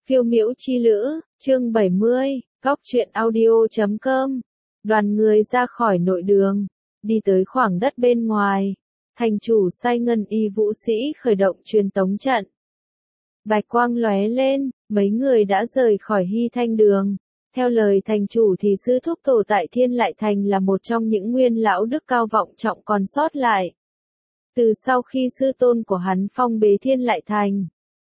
Phiêu miễu chi lữ, chương 70, góc truyện audio.com. Đoàn người ra khỏi nội đường, đi tới khoảng đất bên ngoài. Thành chủ sai ngân y vũ sĩ khởi động truyền tống trận. Bạch quang lóe lên, mấy người đã rời khỏi Hy Thanh đường. Theo lời thành chủ thì sư thúc tổ tại Thiên Lại Thành là một trong những nguyên lão đức cao vọng trọng còn sót lại. Từ sau khi sư tôn của hắn phong bế Thiên Lại Thành,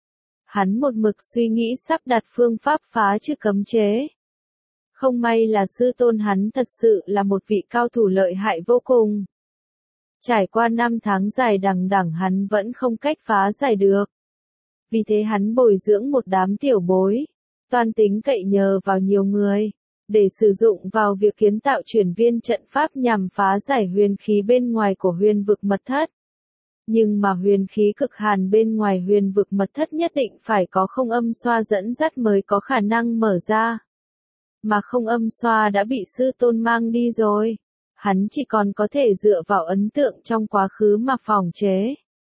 hắn một mực suy nghĩ sắp đặt phương pháp phá trừ cấm chế. Không may là sư tôn hắn thật sự là một vị cao thủ lợi hại vô cùng. Trải qua 5 tháng dài đằng đẵng hắn vẫn không cách phá giải được. Vì thế hắn bồi dưỡng một đám tiểu bối, toan tính cậy nhờ vào nhiều người, để sử dụng vào việc kiến tạo chuyển viên trận pháp nhằm phá giải huyền khí bên ngoài của huyền vực mật thất. Nhưng mà huyền khí cực hàn bên ngoài huyền vực mật thất nhất định phải có không âm xoa dẫn dắt mới có khả năng mở ra. Mà không âm xoa đã bị sư tôn mang đi rồi. Hắn chỉ còn có thể dựa vào ấn tượng trong quá khứ mà phòng chế.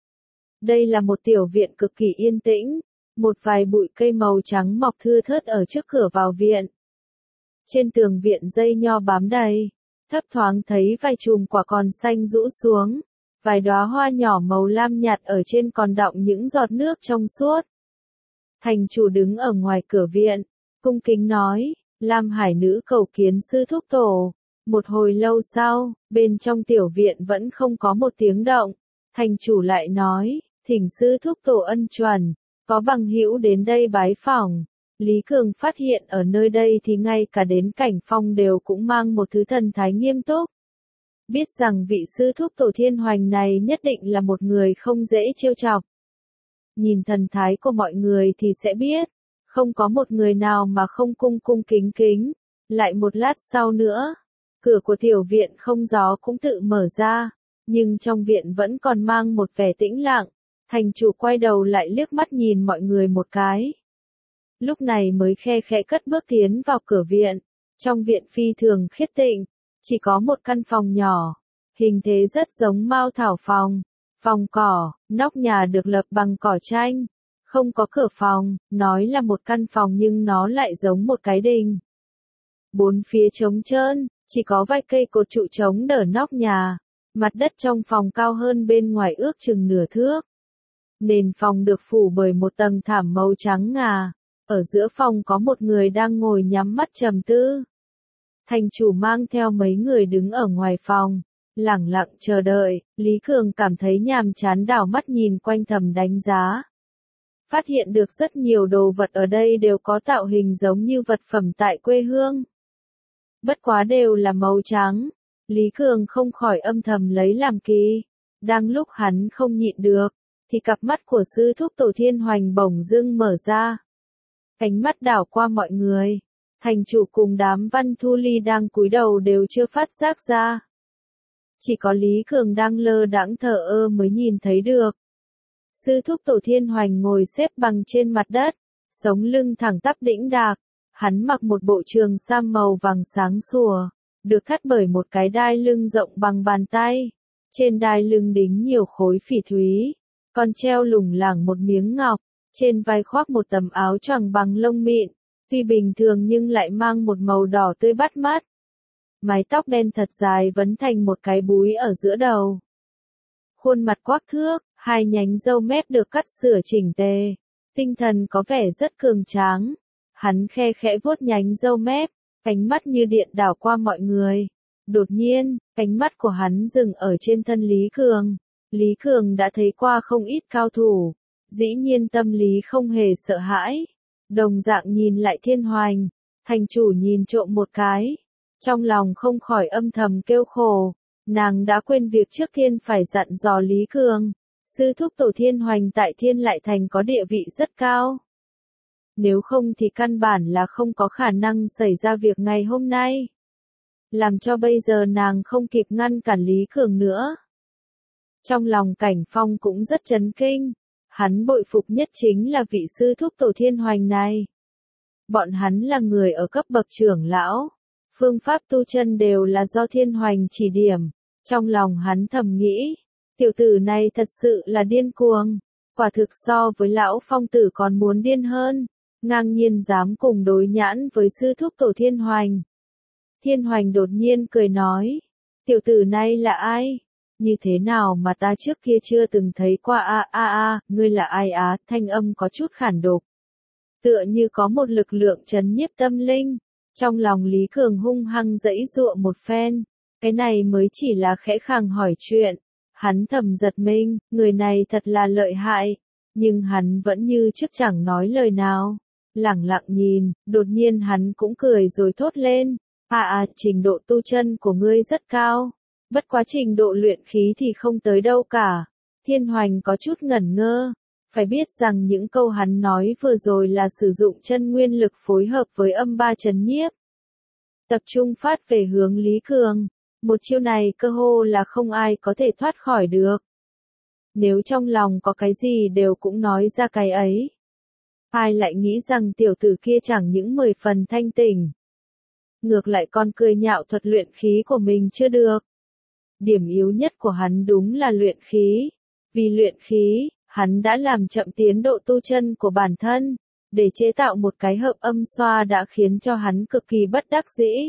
Đây là một tiểu viện cực kỳ yên tĩnh, một vài bụi cây màu trắng mọc thưa thớt ở trước cửa vào viện. Trên tường viện dây nho bám đầy, thấp thoáng thấy vài chùm quả còn xanh rũ xuống. Vài đóa hoa nhỏ màu lam nhạt ở trên còn đọng những giọt nước trong suốt. Thành chủ đứng ở ngoài cửa viện, cung kính nói, Lam Hải nữ cầu kiến sư thúc tổ. Một hồi lâu sau, bên trong tiểu viện vẫn không có một tiếng động. Thành chủ lại nói, thỉnh sư thúc tổ ân chuẩn, có bằng hữu đến đây bái phỏng. Lý Cường phát hiện ở nơi đây thì ngay cả đến Cảnh Phong đều cũng mang một thứ thần thái nghiêm túc. Biết rằng vị sư thúc tổ Thiên Hoành này nhất định là một người không dễ trêu chọc. Nhìn thần thái của mọi người thì sẽ biết, không có một người nào mà không cung cung kính kính. Lại một lát sau nữa, cửa của tiểu viện không gió cũng tự mở ra, nhưng trong viện vẫn còn mang một vẻ tĩnh lặng. Thành chủ quay đầu lại liếc mắt nhìn mọi người một cái. Lúc này mới khe khẽ cất bước tiến vào cửa viện. Trong viện phi thường khiết tịnh. Chỉ có một căn phòng nhỏ, hình thế rất giống Mao Thảo phòng, phòng cỏ, nóc nhà được lập bằng cỏ tranh, không có cửa phòng, nói là một căn phòng nhưng nó lại giống một cái đình. Bốn phía trống trơn, chỉ có vài cây cột trụ chống đỡ nóc nhà, mặt đất trong phòng cao hơn bên ngoài ước chừng nửa thước. Nền phòng được phủ bởi một tầng thảm màu trắng ngà, ở giữa phòng có một người đang ngồi nhắm mắt trầm tư. Thành chủ mang theo mấy người đứng ở ngoài phòng, lẳng lặng chờ đợi. Lý Cường cảm thấy nhàm chán đảo mắt nhìn quanh thầm đánh giá. Phát hiện được rất nhiều đồ vật ở đây đều có tạo hình giống như vật phẩm tại quê hương. Bất quá đều là màu trắng. Lý Cường không khỏi âm thầm lấy làm kỳ. Đang lúc hắn không nhịn được, thì cặp mắt của sư thúc tổ Thiên Hoành bỗng dưng mở ra. Ánh mắt đảo qua mọi người. Thành chủ cùng đám Văn Thu Ly đang cúi đầu đều chưa phát giác ra. Chỉ có Lý Cường đang lơ đãng thờ ơ mới nhìn thấy được. Sư thúc tổ Thiên Hoành ngồi xếp bằng trên mặt đất, sống lưng thẳng tắp đĩnh đạc. Hắn mặc một bộ trường sam màu vàng sáng sủa, được thắt bởi một cái đai lưng rộng bằng bàn tay. Trên đai lưng đính nhiều khối phỉ thúy, còn treo lủng lẳng một miếng ngọc. Trên vai khoác một tấm áo choàng bằng lông mịn. Tuy bình thường nhưng lại mang một màu đỏ tươi bắt mắt. Mái tóc đen thật dài vấn thành một cái búi ở giữa đầu. Khuôn mặt quắc thước, hai nhánh râu mép được cắt sửa chỉnh tề. Tinh thần có vẻ rất cường tráng. Hắn khe khẽ vuốt nhánh râu mép, ánh mắt như điện đảo qua mọi người. Đột nhiên, ánh mắt của hắn dừng ở trên thân Lý Cường. Lý Cường đã thấy qua không ít cao thủ. Dĩ nhiên tâm lý không hề sợ hãi. Đồng dạng nhìn lại Thiên Hoành, thành chủ nhìn trộm một cái. Trong lòng không khỏi âm thầm kêu khổ. Nàng đã quên việc trước tiên phải dặn dò Lý Cường. Sư thúc tổ Thiên Hoành tại Thiên Lại Thành có địa vị rất cao. Nếu không thì căn bản là không có khả năng xảy ra việc ngày hôm nay. Làm cho bây giờ nàng không kịp ngăn cản Lý Cường nữa. Trong lòng Cảnh Phong cũng rất chấn kinh. Hắn bội phục nhất chính là vị sư thúc tổ Thiên Hoành này. Bọn hắn là người ở cấp bậc trưởng lão. Phương pháp tu chân đều là do Thiên Hoành chỉ điểm. Trong lòng hắn thầm nghĩ. Tiểu tử này thật sự là điên cuồng. Quả thực so với lão phong tử còn muốn điên hơn. ngang nhiên dám cùng đối nhãn với sư thúc tổ Thiên Hoành. Thiên Hoành đột nhiên cười nói, tiểu tử này là ai? Như thế nào mà ta trước kia chưa từng thấy qua ngươi là ai á? Thanh âm có chút khản độc. Tựa như có một lực lượng trấn nhiếp tâm linh. Trong lòng Lý Cường hung hăng giãy giụa một phen. Cái này mới chỉ là khẽ khàng hỏi chuyện. Hắn thầm giật mình, người này thật là lợi hại. Nhưng hắn vẫn như trước chẳng nói lời nào. Lẳng lặng nhìn, đột nhiên hắn cũng cười rồi thốt lên. Trình độ tu chân của ngươi rất cao. Bất quá trình độ luyện khí thì không tới đâu cả. Thiên Hoành có chút ngẩn ngơ. Phải biết rằng những câu hắn nói vừa rồi là sử dụng chân nguyên lực phối hợp với âm ba trấn nhiếp. Tập trung phát về hướng Lý Cường. Một chiêu này cơ hồ là không ai có thể thoát khỏi được. Nếu trong lòng có cái gì đều cũng nói ra cái ấy. Ai lại nghĩ rằng tiểu tử kia chẳng những 10 phần thanh tỉnh. Ngược lại còn cười nhạo thuật luyện khí của mình chưa được. Điểm yếu nhất của hắn đúng là luyện khí. Vì luyện khí, hắn đã làm chậm tiến độ tu chân của bản thân. Để chế tạo một cái hợp âm xoa đã khiến cho hắn cực kỳ bất đắc dĩ.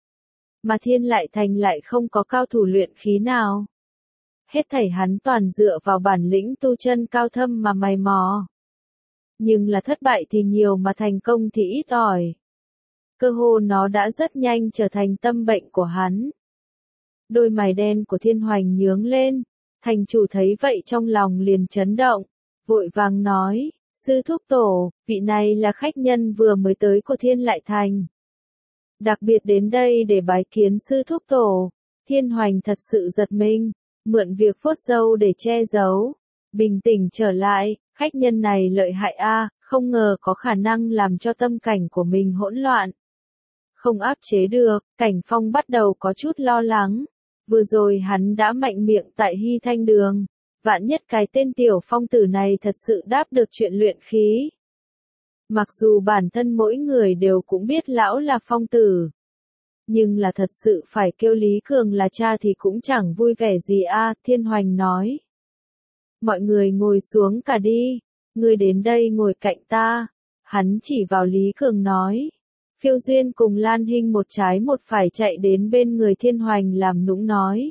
Mà Thiên Lại Thành lại không có cao thủ luyện khí nào. Hết thảy hắn toàn dựa vào bản lĩnh tu chân cao thâm mà mày mò. Nhưng là thất bại thì nhiều mà thành công thì ít ỏi. Cơ hồ nó đã rất nhanh trở thành tâm bệnh của hắn. Đôi mày đen của Thiên Hoành nhướng lên. Thành chủ thấy vậy trong lòng liền chấn động. Vội vàng nói, sư thúc tổ, vị này là khách nhân vừa mới tới của Thiên Lại Thành. Đặc biệt đến đây để bái kiến sư thúc tổ. Thiên Hoành thật sự giật mình. Mượn việc phốt dâu để che giấu. Bình tĩnh trở lại, khách nhân này lợi hại không ngờ có khả năng làm cho tâm cảnh của mình hỗn loạn. Không áp chế được, Cảnh Phong bắt đầu có chút lo lắng. Vừa rồi hắn đã mạnh miệng tại Hy Thanh Đường. Vạn nhất cái tên tiểu phong tử này thật sự đáp được chuyện luyện khí. Mặc dù bản thân mỗi người đều cũng biết lão là phong tử. Nhưng là thật sự phải kêu Lý Cường là cha thì cũng chẳng vui vẻ gì Thiên Hoành nói. Mọi người ngồi xuống cả đi. Ngươi đến đây ngồi cạnh ta. Hắn chỉ vào Lý Cường nói. Phiêu Duyên cùng Lan Hinh một trái một phải chạy đến bên người Thiên Hoành làm nũng nói.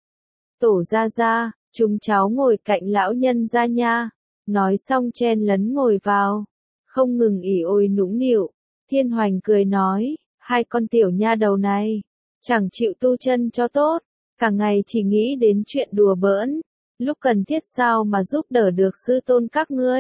Tổ gia gia, chúng cháu ngồi cạnh lão nhân gia nha. Nói xong chen lấn ngồi vào. Không ngừng ỉ ôi nũng nịu. Thiên Hoành cười nói. Hai con tiểu nha đầu này. Chẳng chịu tu chân cho tốt. Cả ngày chỉ nghĩ đến chuyện đùa bỡn. Lúc cần thiết sao mà giúp đỡ được sư tôn các ngươi.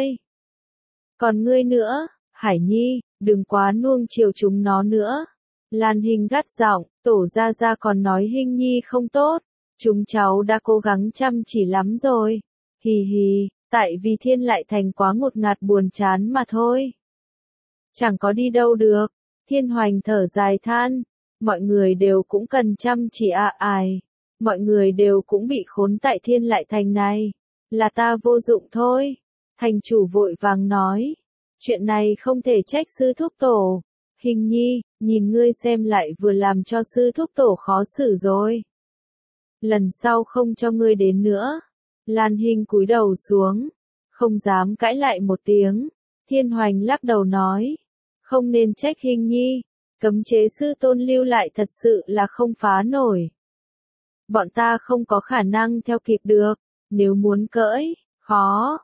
Còn ngươi nữa, Hải Nhi, đừng quá nuông chiều chúng nó nữa. Lan Hinh gắt giọng, tổ gia gia còn nói Hinh Nhi không tốt. Chúng cháu đã cố gắng chăm chỉ lắm rồi. Hì hì, tại vì Thiên Lại Thành quá ngột ngạt buồn chán mà thôi. Chẳng có đi đâu được. Thiên Hoành thở dài than. Mọi người đều cũng cần chăm chỉ ai. Mọi người đều cũng bị khốn tại Thiên Lại Thành này. Là ta vô dụng thôi. Thành chủ vội vàng nói. Chuyện này không thể trách sư thúc tổ. Hình Nhi, nhìn ngươi xem lại vừa làm cho sư thúc tổ khó xử rồi. Lần sau không cho ngươi đến nữa. Lan Hinh cúi đầu xuống. Không dám cãi lại một tiếng. Thiên Hoành lắc đầu nói. Không nên trách Hình Nhi. Cấm chế sư tôn lưu lại thật sự là không phá nổi. Bọn ta không có khả năng theo kịp được. Nếu muốn cưỡi, khó.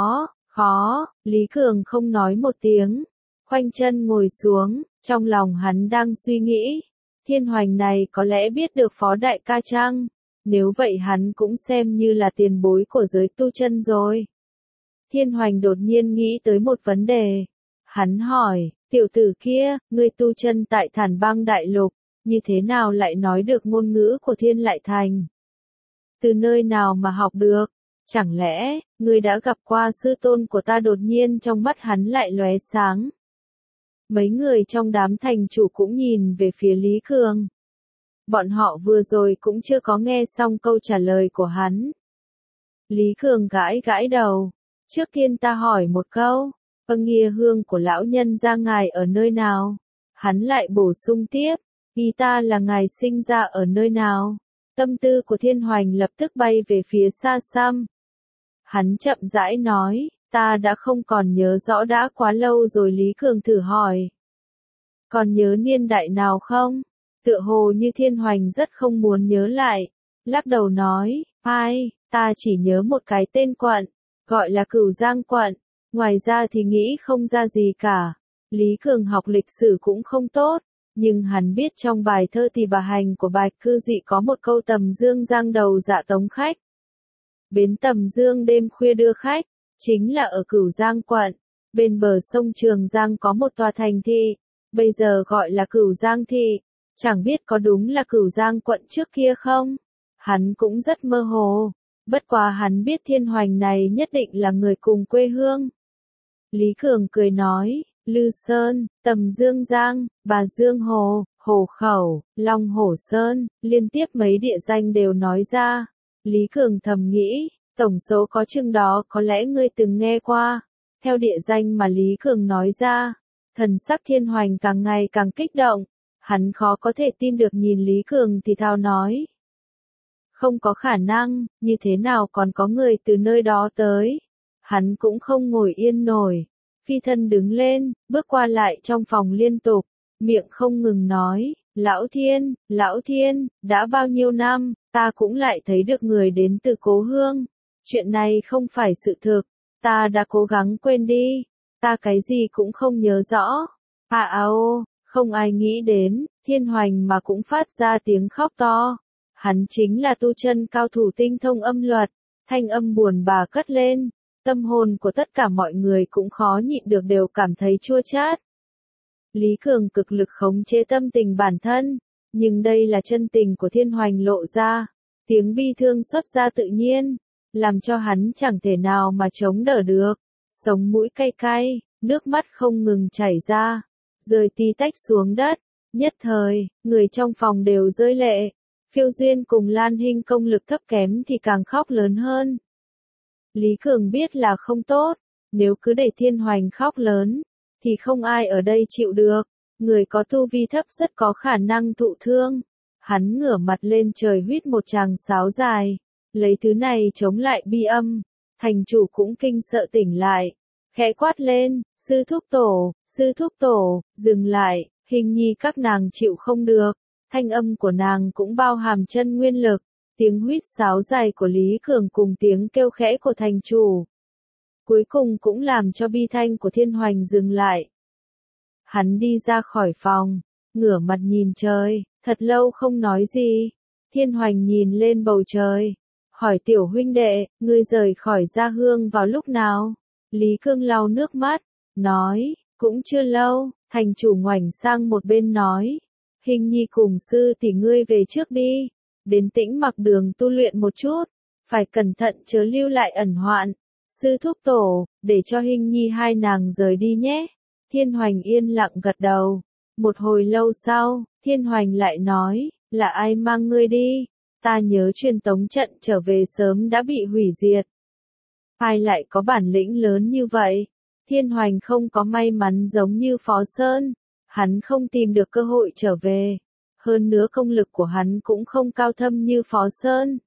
Lý Cường không nói một tiếng. Khoanh chân ngồi xuống, trong lòng hắn đang suy nghĩ. Thiên Hoành này có lẽ biết được phó đại ca chăng? Nếu vậy hắn cũng xem như là tiền bối của giới tu chân rồi. Thiên Hoành đột nhiên nghĩ tới một vấn đề. Hắn hỏi, tiểu tử kia, ngươi tu chân tại Thản Bang Đại Lục, như thế nào lại nói được ngôn ngữ của Thiên Lại Thành? Từ nơi nào mà học được? Chẳng lẽ, ngươi đã gặp qua sư tôn của ta? Đột nhiên trong mắt hắn lại lóe sáng. Mấy người trong đám thành chủ cũng nhìn về phía Lý Cường. Bọn họ vừa rồi cũng chưa có nghe xong câu trả lời của hắn. Lý Cường gãi gãi đầu. Trước tiên ta hỏi một câu. Nghia hương của lão nhân gia ngài ở nơi nào? Hắn lại bổ sung tiếp. Ý ta là ngài sinh ra ở nơi nào? Tâm tư của Thiên Hoành lập tức bay về phía xa xăm. Hắn chậm rãi nói, Ta đã không còn nhớ rõ, đã quá lâu rồi. Lý Cường thử hỏi. Còn nhớ niên đại nào không? Tựa hồ như Thiên Hoành rất không muốn nhớ lại. Lắc đầu nói, ai, ta chỉ nhớ một cái tên quận, gọi là Cửu Giang quận. Ngoài ra thì nghĩ không ra gì cả. Lý Cường học lịch sử cũng không tốt, nhưng hắn biết trong bài thơ Tỳ Bà Hành của Bạch Cư Dị có một câu tầm dương giang đầu dạ tống khách. Bến tầm dương đêm khuya đưa khách, chính là ở Cửu Giang quận. Bên bờ sông Trường Giang có một tòa thành thị, bây giờ gọi là Cửu Giang thị. Chẳng biết có đúng là Cửu Giang quận trước kia không? Hắn cũng rất mơ hồ. Bất quá hắn biết Thiên Hoành này nhất định là người cùng quê hương. Lý Cường cười nói, Lư Sơn, Tầm Dương Giang, Bà Dương Hồ, Hồ Khẩu, Long Hổ Sơn, liên tiếp mấy địa danh đều nói ra. Lý Cường thầm nghĩ, tổng số có chừng đó có lẽ ngươi từng nghe qua. Theo địa danh mà Lý Cường nói ra, thần sắc Thiên Hoành càng ngày càng kích động. Hắn khó có thể tin được nhìn Lý Cường thì thào nói. Không có khả năng, như thế nào còn có người từ nơi đó tới. Hắn cũng không ngồi yên nổi. Phi thân đứng lên, bước qua lại trong phòng liên tục, miệng không ngừng nói, Lão Thiên, đã bao nhiêu năm, ta cũng lại thấy được người đến từ cố hương. Chuyện này không phải sự thực, ta đã cố gắng quên đi, ta cái gì cũng không nhớ rõ. Không ai nghĩ đến, Thiên Hoành mà cũng phát ra tiếng khóc to. Hắn chính là tu chân cao thủ tinh thông âm luật, thanh âm buồn bã cất lên. Tâm hồn của tất cả mọi người cũng khó nhịn được, đều cảm thấy chua chát. Lý Cường cực lực khống chế tâm tình bản thân, nhưng đây là chân tình của Thiên Hoành lộ ra, tiếng bi thương xuất ra tự nhiên, làm cho hắn chẳng thể nào mà chống đỡ được. Sống mũi cay cay, nước mắt không ngừng chảy ra, rơi tí tách xuống đất. Nhất thời, người trong phòng đều rơi lệ. Phiêu Duyên cùng Lan Hinh công lực thấp kém thì càng khóc lớn hơn. Lý Cường biết là không tốt, nếu cứ để Thiên Hoành khóc lớn, thì không ai ở đây chịu được. Người có tu vi thấp rất có khả năng thụ thương. Hắn ngửa mặt lên trời huýt một tràng sáo dài, lấy thứ này chống lại bi âm. Thành chủ cũng kinh sợ tỉnh lại, khẽ quát lên, sư thúc tổ, dừng lại, Hình nhi các nàng chịu không được. Thanh âm của nàng cũng bao hàm chân nguyên lực. Tiếng huýt sáo dài của Lý Cường cùng tiếng kêu khẽ của thành chủ, cuối cùng cũng làm cho bi thanh của Thiên Hoành dừng lại. Hắn đi ra khỏi phòng, ngửa mặt nhìn trời, thật lâu không nói gì. Thiên Hoành nhìn lên bầu trời, hỏi tiểu huynh đệ, ngươi rời khỏi Gia Hương vào lúc nào? Lý Cường lau nước mắt, nói, cũng chưa lâu. Thành chủ ngoảnh sang một bên nói, Hình nhi cùng sư tỷ ngươi về trước đi. Đến Tĩnh Mặc Đường tu luyện một chút, phải cẩn thận chớ lưu lại ẩn hoạn. Sư thúc tổ, để cho Hình nhi hai nàng rời đi nhé. Thiên Hoành yên lặng gật đầu. Một hồi lâu sau, Thiên Hoành lại nói, là ai mang ngươi đi? Ta nhớ truyền tống trận trở về sớm đã bị hủy diệt. Ai lại có bản lĩnh lớn như vậy? Thiên Hoành không có may mắn giống như Phó Sơn. Hắn không tìm được cơ hội trở về. Hơn nữa công lực của hắn cũng không cao thâm như Phó Sơn.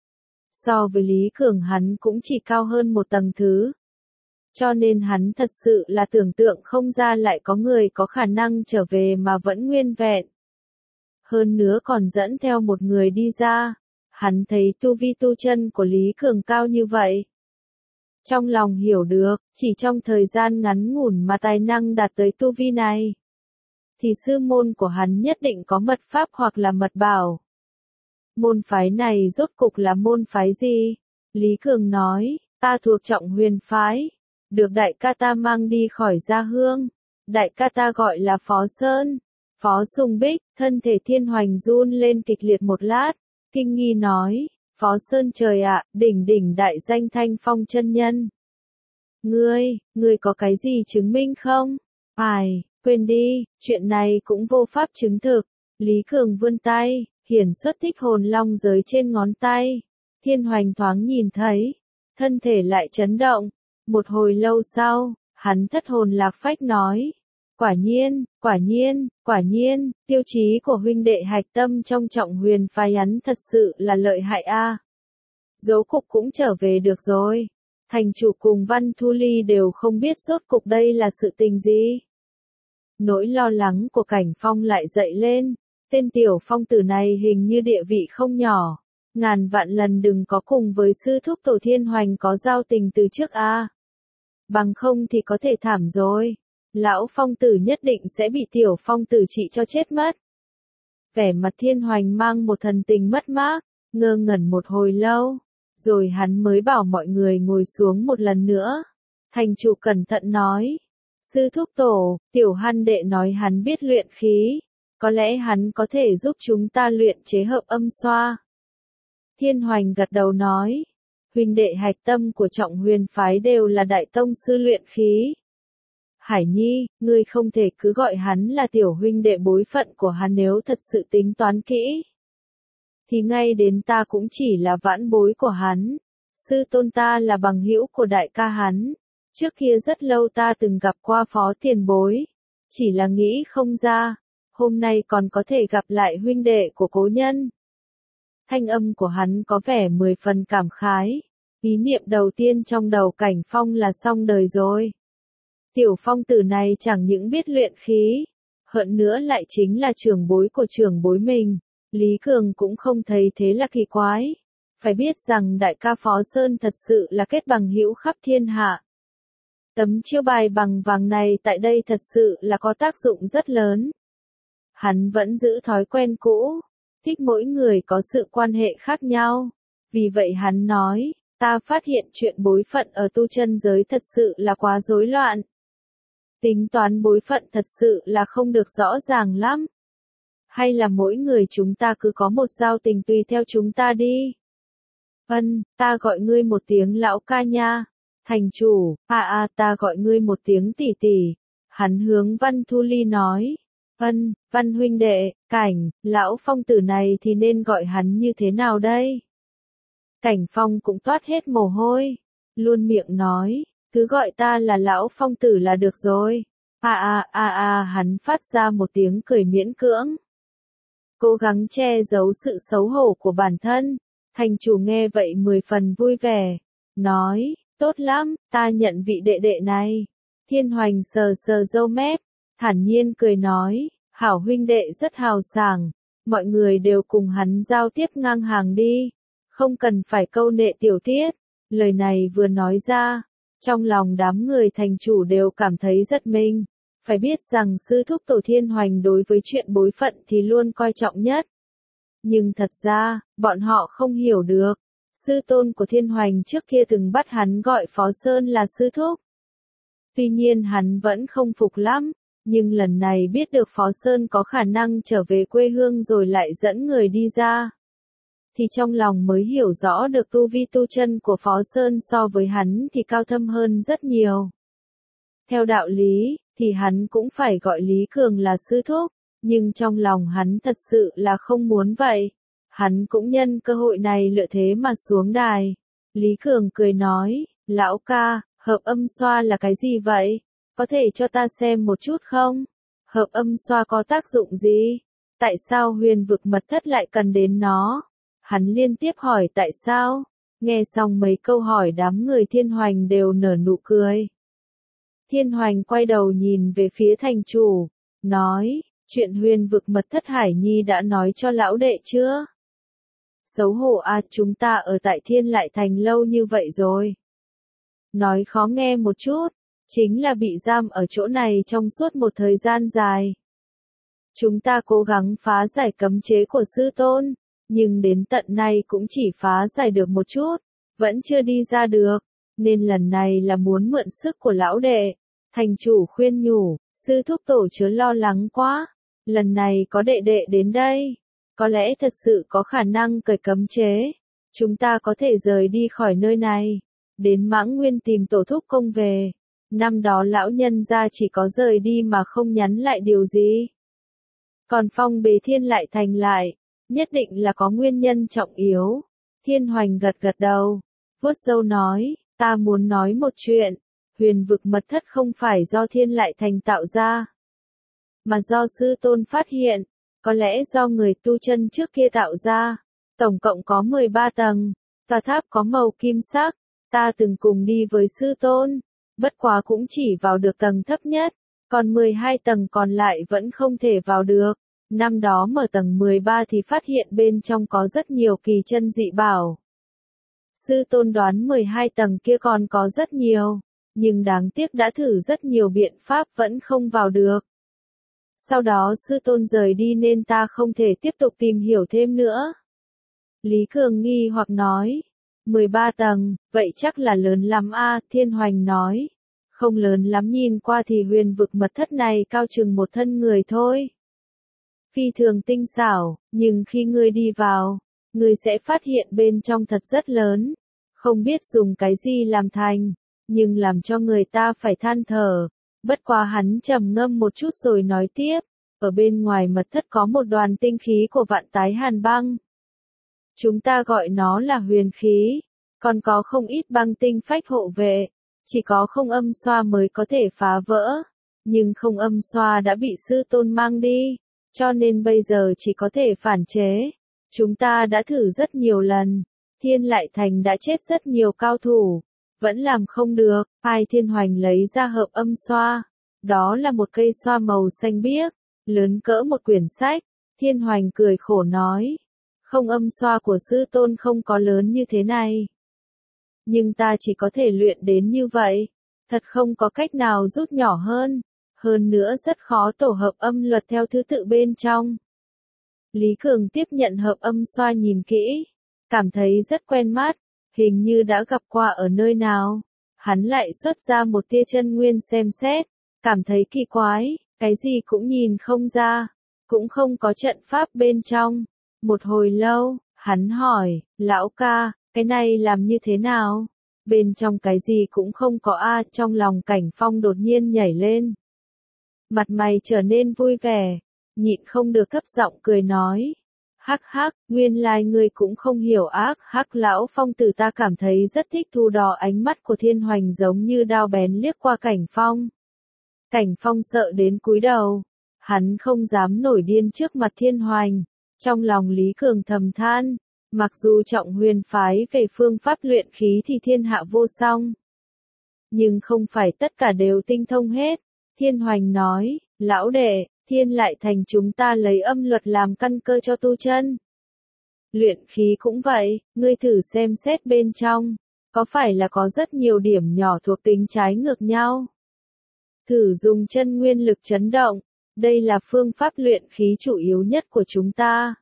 So với Lý Cường hắn cũng chỉ cao hơn một tầng thứ. Cho nên hắn thật sự là tưởng tượng không ra lại có người có khả năng trở về mà vẫn nguyên vẹn. Hơn nữa còn dẫn theo một người đi ra. Hắn thấy tu vi tu chân của Lý Cường cao như vậy. Trong lòng hiểu được, chỉ trong thời gian ngắn ngủn mà tài năng đạt tới tu vi này, thì sư môn của hắn nhất định có mật pháp hoặc là mật bảo. Môn phái này rốt cục là môn phái gì? Lý Cường nói, ta thuộc Trọng Huyền phái, được đại ca ta mang đi khỏi Gia Hương. Đại ca ta gọi là Phó Sơn. Phó Sùng Bích, thân thể Thiên Hoành run lên kịch liệt một lát, kinh nghi nói, Phó Sơn trời ạ, đỉnh đại danh Thanh Phong chân nhân. Ngươi có cái gì chứng minh không? Quên đi, chuyện này cũng vô pháp chứng thực. Lý Cường vươn tay, hiển xuất Thích Hồn Long giới trên ngón tay. Thiên Hoành thoáng nhìn thấy, thân thể lại chấn động. Một hồi lâu sau, hắn thất hồn lạc phách nói, quả nhiên, tiêu chí của huynh đệ hạch tâm trong Trọng Huyền phái hắn thật sự là lợi hại a. Dấu cục cũng trở về được rồi. Thành chủ cùng Văn Thu Ly đều không biết rốt cục đây là sự tình gì. Nỗi lo lắng của Cảnh Phong lại dậy lên, tên tiểu phong tử này hình như địa vị không nhỏ, ngàn vạn lần đừng có cùng với sư thúc tổ Thiên Hoành có giao tình từ trước a. Bằng không thì có thể thảm rồi. Lão phong tử nhất định sẽ bị tiểu phong tử trị cho chết mất. Vẻ mặt Thiên Hoành mang một thần tình mất mát, ngơ ngẩn một hồi lâu, rồi hắn mới bảo mọi người ngồi xuống một lần nữa. Thành chủ cẩn thận nói, sư thúc tổ, tiểu Hăn đệ nói hắn biết luyện khí, có lẽ hắn có thể giúp chúng ta luyện chế hợp âm xoa. Thiên Hoành gật đầu nói, huynh đệ hạch tâm của Trọng Huyền phái đều là đại tông sư luyện khí. Hải Nhi, ngươi không thể cứ gọi hắn là tiểu huynh đệ, bối phận của hắn nếu thật sự tính toán kỹ, thì ngay đến ta cũng chỉ là vãn bối của hắn. Sư tôn ta là bằng hữu của đại ca hắn. Trước kia rất lâu ta từng gặp qua phó tiền bối. Chỉ là nghĩ không ra, hôm nay còn có thể gặp lại huynh đệ của cố nhân. Thanh âm của hắn có vẻ 10 phần cảm khái. Ý niệm đầu tiên trong đầu Cảnh Phong là xong đời rồi. Tiểu phong tử này chẳng những biết luyện khí, hơn nữa lại chính là trưởng bối của trưởng bối mình. Lý Cường cũng không thấy thế là kỳ quái. Phải biết rằng đại ca Phó Sơn thật sự là kết bằng hữu khắp thiên hạ. Tấm chiêu bài bằng vàng này tại đây thật sự là có tác dụng rất lớn. Hắn vẫn giữ thói quen cũ, thích mỗi người có sự quan hệ khác nhau. Vì vậy hắn nói, ta phát hiện chuyện bối phận ở tu chân giới thật sự là quá rối loạn. Tính toán bối phận thật sự là không được rõ ràng lắm. Hay là mỗi người chúng ta cứ có một giao tình tùy theo chúng ta đi. Ta gọi ngươi một tiếng lão ca nha. Thành chủ, ta gọi ngươi một tiếng tỷ tỷ. Hắn hướng Văn Thu Ly nói. Văn huynh đệ, Cảnh, lão phong tử này thì nên gọi hắn như thế nào đây? Cảnh Phong cũng toát hết mồ hôi. Luôn miệng nói, cứ gọi ta là lão phong tử là được rồi. Hắn phát ra một tiếng cười miễn cưỡng. Cố gắng che giấu sự xấu hổ của bản thân. Thành chủ nghe vậy 10 phần vui vẻ. Nói, tốt lắm, ta nhận vị đệ đệ này. Thiên Hoành sờ sờ râu mép, thản nhiên cười nói, hảo huynh đệ rất hào sảng. Mọi người đều cùng hắn giao tiếp ngang hàng đi. Không cần phải câu nệ tiểu tiết. Lời này vừa nói ra, trong lòng đám người thành chủ đều cảm thấy rất mình. Phải biết rằng sư thúc tổ Thiên Hoành đối với chuyện bối phận thì luôn coi trọng nhất. Nhưng thật ra, bọn họ không hiểu được. Sư tôn của Thiên Hoành trước kia từng bắt hắn gọi Phó Sơn là sư thúc. Tuy nhiên hắn vẫn không phục lắm. Nhưng lần này biết được Phó Sơn có khả năng trở về quê hương rồi lại dẫn người đi ra. Thì trong lòng mới hiểu rõ được tu vi tu chân của Phó Sơn so với hắn thì cao thâm hơn rất nhiều. Theo đạo lý, thì hắn cũng phải gọi Lý Cường là sư thúc, nhưng trong lòng hắn thật sự là không muốn vậy. Hắn cũng nhân cơ hội này lựa thế mà xuống đài. Lý Cường cười nói, lão ca, hợp âm xoa là cái gì vậy? Có thể cho ta xem một chút không? Hợp âm xoa có tác dụng gì? Tại sao Huyền vực mật thất lại cần đến nó? Hắn liên tiếp hỏi tại sao? Nghe xong mấy câu hỏi đám người Thiên Hoành đều nở nụ cười. Thiên Hoành quay đầu nhìn về phía thành chủ, nói, chuyện Huyền vực mật thất Hải Nhi đã nói cho lão đệ chưa? Xấu hổ chúng ta ở tại Thiên Lại Thành lâu như vậy rồi. Nói khó nghe một chút, chính là bị giam ở chỗ này trong suốt một thời gian dài. Chúng ta cố gắng phá giải cấm chế của sư tôn, nhưng đến tận nay cũng chỉ phá giải được một chút, vẫn chưa đi ra được, nên lần này là muốn mượn sức của lão đệ. Thành chủ khuyên nhủ, sư thúc tổ chớ lo lắng quá, lần này có đệ đệ đến đây, có lẽ thật sự có khả năng cởi cấm chế, chúng ta có thể rời đi khỏi nơi này, đến Mãng Nguyên tìm tổ thúc công về. Năm đó lão nhân gia chỉ có rời đi mà không nhắn lại điều gì. Còn phong bế Thiên Lại Thành lại, nhất định là có nguyên nhân trọng yếu. Thiên Hoành gật gật đầu, vuốt râu nói, ta muốn nói một chuyện. Huyền vực mật thất không phải do Thiên Lại Thành tạo ra, mà do sư tôn phát hiện, có lẽ do người tu chân trước kia tạo ra. Tổng cộng có 13 tầng, tòa tháp có màu kim sắc, Ta từng cùng đi với sư tôn, bất quá cũng chỉ vào được tầng thấp nhất, còn 12 tầng còn lại vẫn không thể vào được. Năm đó mở tầng 13 thì phát hiện bên trong có rất nhiều kỳ chân dị bảo. Sư tôn đoán 12 tầng kia còn có rất nhiều, nhưng đáng tiếc đã thử rất nhiều biện pháp vẫn không vào được. Sau đó sư tôn rời đi nên ta không thể tiếp tục tìm hiểu thêm nữa. Lý Cường nghi hoặc nói, 13 tầng, vậy chắc là lớn lắm a, Thiên Hoành nói. Không lớn lắm, nhìn qua thì huyền vực mật thất này cao chừng một thân người thôi. Phi thường tinh xảo, nhưng khi ngươi đi vào, ngươi sẽ phát hiện bên trong thật rất lớn. Không biết dùng cái gì làm thành, nhưng làm cho người ta phải than thở. Bất quá hắn trầm ngâm một chút rồi nói tiếp, ở bên ngoài mật thất có một đoàn tinh khí của vạn tái hàn băng. Chúng ta gọi nó là huyền khí, còn có không ít băng tinh phách hộ vệ, chỉ có không âm xoa mới có thể phá vỡ, nhưng không âm xoa đã bị sư tôn mang đi, cho nên bây giờ chỉ có thể phản chế. Chúng ta đã thử rất nhiều lần, Thiên Lại Thành đã chết rất nhiều cao thủ, vẫn làm không được. Hai Thiên Hoành lấy ra hợp âm xoa, đó là một cây xoa màu xanh biếc, lớn cỡ một quyển sách. Thiên Hoành cười khổ nói, không âm xoa của sư tôn không có lớn như thế này. Nhưng ta chỉ có thể luyện đến như vậy, thật không có cách nào rút nhỏ hơn nữa rất khó tổ hợp âm luật theo thứ tự bên trong. Lý Cường tiếp nhận hợp âm xoa nhìn kỹ, cảm thấy rất quen mắt, hình như đã gặp qua ở nơi nào. Hắn lại xuất ra một tia chân nguyên xem xét, cảm thấy kỳ quái, cái gì cũng nhìn không ra, cũng không có trận pháp bên trong. Một hồi lâu, hắn hỏi, lão ca, cái này làm như thế nào? Bên trong cái gì cũng không có a. Trong lòng Cảnh Phong đột nhiên nhảy lên. Mặt mày trở nên vui vẻ, nhịn không được thấp giọng cười nói. Hắc hắc, nguyên lai ngươi cũng không hiểu ác hắc. Lão Phong tử ta cảm thấy rất thích thú đỏ. Ánh mắt của Thiên Hoành giống như đao bén liếc qua Cảnh Phong. Cảnh Phong sợ đến cúi đầu, hắn không dám nổi điên trước mặt Thiên Hoành. Trong lòng Lý Cường thầm than, mặc dù trọng huyền phái về phương pháp luyện khí thì thiên hạ vô song, nhưng không phải tất cả đều tinh thông hết. Thiên Hoành nói, lão đệ, Thiên Lại Thành chúng ta lấy âm luật làm căn cơ cho tu chân. Luyện khí cũng vậy, ngươi thử xem xét bên trong, có phải là có rất nhiều điểm nhỏ thuộc tính trái ngược nhau? Thử dùng chân nguyên lực chấn động, đây là phương pháp luyện khí chủ yếu nhất của chúng ta.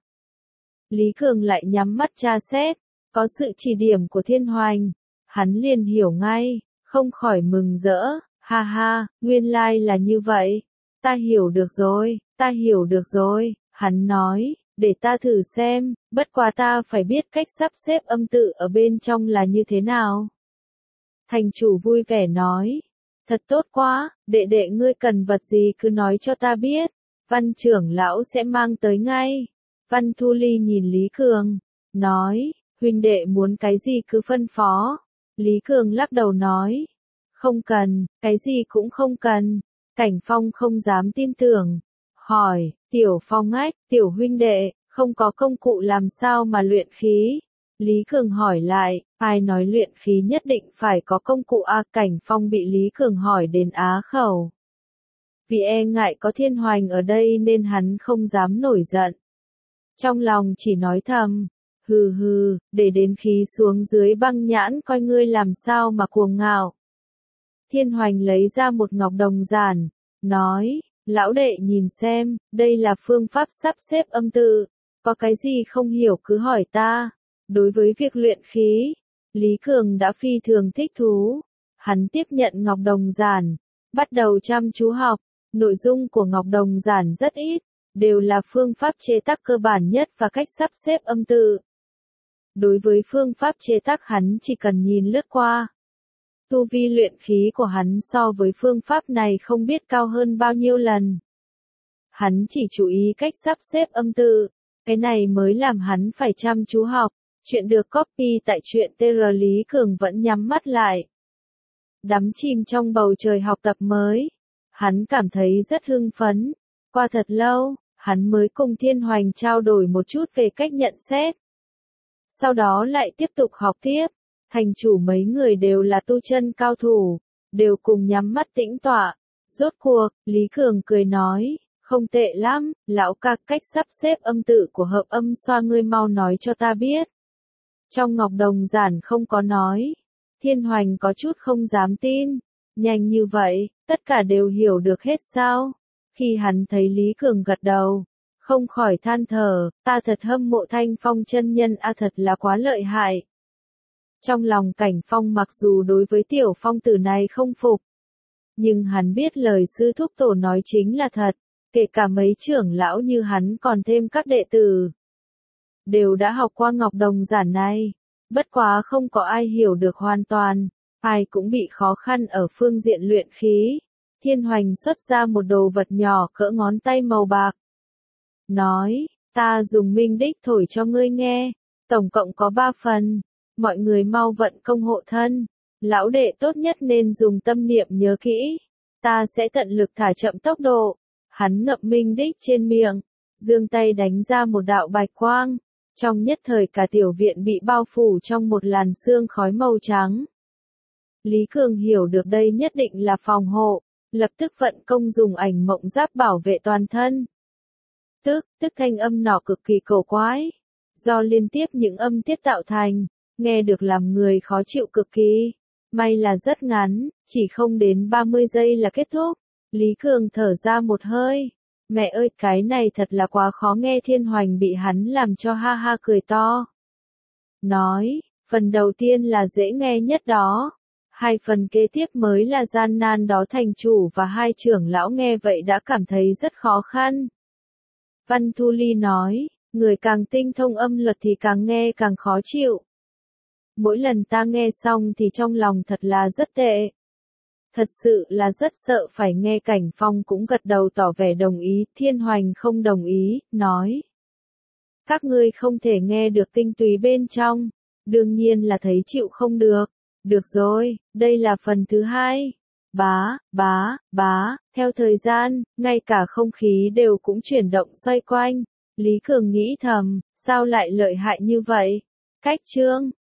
Lý Cường lại nhắm mắt tra xét, có sự chỉ điểm của Thiên Hoành, hắn liền hiểu ngay, không khỏi mừng rỡ, ha ha, nguyên lai là như vậy, ta hiểu được rồi, hắn nói, để ta thử xem, bất quá ta phải biết cách sắp xếp âm tự ở bên trong là như thế nào. Thành chủ vui vẻ nói, thật tốt quá, đệ đệ ngươi cần vật gì cứ nói cho ta biết, Văn trưởng lão sẽ mang tới ngay. Văn Thu Ly nhìn Lý Cường, nói, huynh đệ muốn cái gì cứ phân phó. Lý Cường lắc đầu nói, không cần, cái gì cũng không cần. Cảnh Phong không dám tin tưởng, hỏi, Tiểu Phong ách, tiểu huynh đệ, không có công cụ làm sao mà luyện khí? Lý Cường hỏi lại, ai nói luyện khí nhất định phải có công cụ a? Cảnh Phong bị Lý Cường hỏi đến á khẩu. Vì e ngại có Thiên Hoành ở đây nên hắn không dám nổi giận. Trong lòng chỉ nói thầm, hừ hừ, để đến khí xuống dưới băng nhãn coi ngươi làm sao mà cuồng ngạo. Thiên Hoành lấy ra một ngọc đồng giản, nói, lão đệ nhìn xem, đây là phương pháp sắp xếp âm tự, có cái gì không hiểu cứ hỏi ta. Đối với việc luyện khí, Lý Cường đã phi thường thích thú. Hắn tiếp nhận ngọc đồng giản, bắt đầu chăm chú học. Nội dung của ngọc đồng giản rất ít, đều là phương pháp chế tác cơ bản nhất và cách sắp xếp âm tự. Đối với phương pháp chế tác hắn chỉ cần nhìn lướt qua. Tu vi luyện khí của hắn so với phương pháp này không biết cao hơn bao nhiêu lần. Hắn chỉ chú ý cách sắp xếp âm tự, cái này mới làm hắn phải chăm chú học. Chuyện được copy tại truyện TR. Lý Cường vẫn nhắm mắt lại, đắm chìm trong bầu trời học tập mới. Hắn cảm thấy rất hưng phấn. Qua thật lâu, hắn mới cùng Thiên Hoành trao đổi một chút về cách nhận xét. Sau đó lại tiếp tục học tiếp. Thành chủ mấy người đều là tu chân cao thủ, đều cùng nhắm mắt tĩnh tọa. Rốt cuộc, Lý Cường cười nói, không tệ lắm, lão ca, cách sắp xếp âm tự của hợp âm xoa ngươi mau nói cho ta biết. Trong Ngọc Đồng Giản không có nói. Thiên Hoành có chút không dám tin. Nhanh như vậy, tất cả đều hiểu được hết sao? Khi hắn thấy Lý Cường gật đầu, không khỏi than thở, ta thật hâm mộ Thanh Phong chân nhân a, thật là quá lợi hại. Trong lòng Cảnh Phong mặc dù đối với tiểu phong tử này không phục, nhưng hắn biết lời sư thúc tổ nói chính là thật, kể cả mấy trưởng lão như hắn còn thêm các đệ tử, đều đã học qua Ngọc Đồng Giản này, bất quá không có ai hiểu được hoàn toàn, ai cũng bị khó khăn ở phương diện luyện khí. Thiên Hoành xuất ra một đồ vật nhỏ cỡ ngón tay màu bạc. Nói, ta dùng minh đích thổi cho ngươi nghe, tổng cộng có 3 phần, mọi người mau vận công hộ thân, lão đệ tốt nhất nên dùng tâm niệm nhớ kỹ, ta sẽ tận lực thả chậm tốc độ. Hắn ngậm minh đích trên miệng, giương tay đánh ra một đạo bạch quang, trong nhất thời cả tiểu viện bị bao phủ trong một làn sương khói màu trắng. Lý Cường hiểu được đây nhất định là phòng hộ, lập tức vận công dùng ảnh mộng giáp bảo vệ toàn thân. Tức thanh âm nọ cực kỳ cổ quái, do liên tiếp những âm tiết tạo thành, nghe được làm người khó chịu cực kỳ. May là rất ngắn, chỉ không đến 30 giây là kết thúc. Lý Cường thở ra một hơi. Mẹ ơi, cái này thật là quá khó nghe. Thiên Hoành bị hắn làm cho ha ha cười to. Nói, phần đầu tiên là dễ nghe nhất đó. 2 phần kế tiếp mới là gian nan đó. Thành chủ và 2 trưởng lão nghe vậy đã cảm thấy rất khó khăn. Văn Thu Ly nói, người càng tinh thông âm luật thì càng nghe càng khó chịu. Mỗi lần ta nghe xong thì trong lòng thật là rất tệ. Thật sự là rất sợ phải nghe. Cảnh Phong cũng gật đầu tỏ vẻ đồng ý. Thiên Hoành không đồng ý, nói. Các ngươi không thể nghe được tinh túy bên trong, đương nhiên là thấy chịu không được. Được rồi, đây là phần thứ 2. Bá, theo thời gian, ngay cả không khí đều cũng chuyển động xoay quanh. Lý Cường nghĩ thầm, sao lại lợi hại như vậy? Cách chương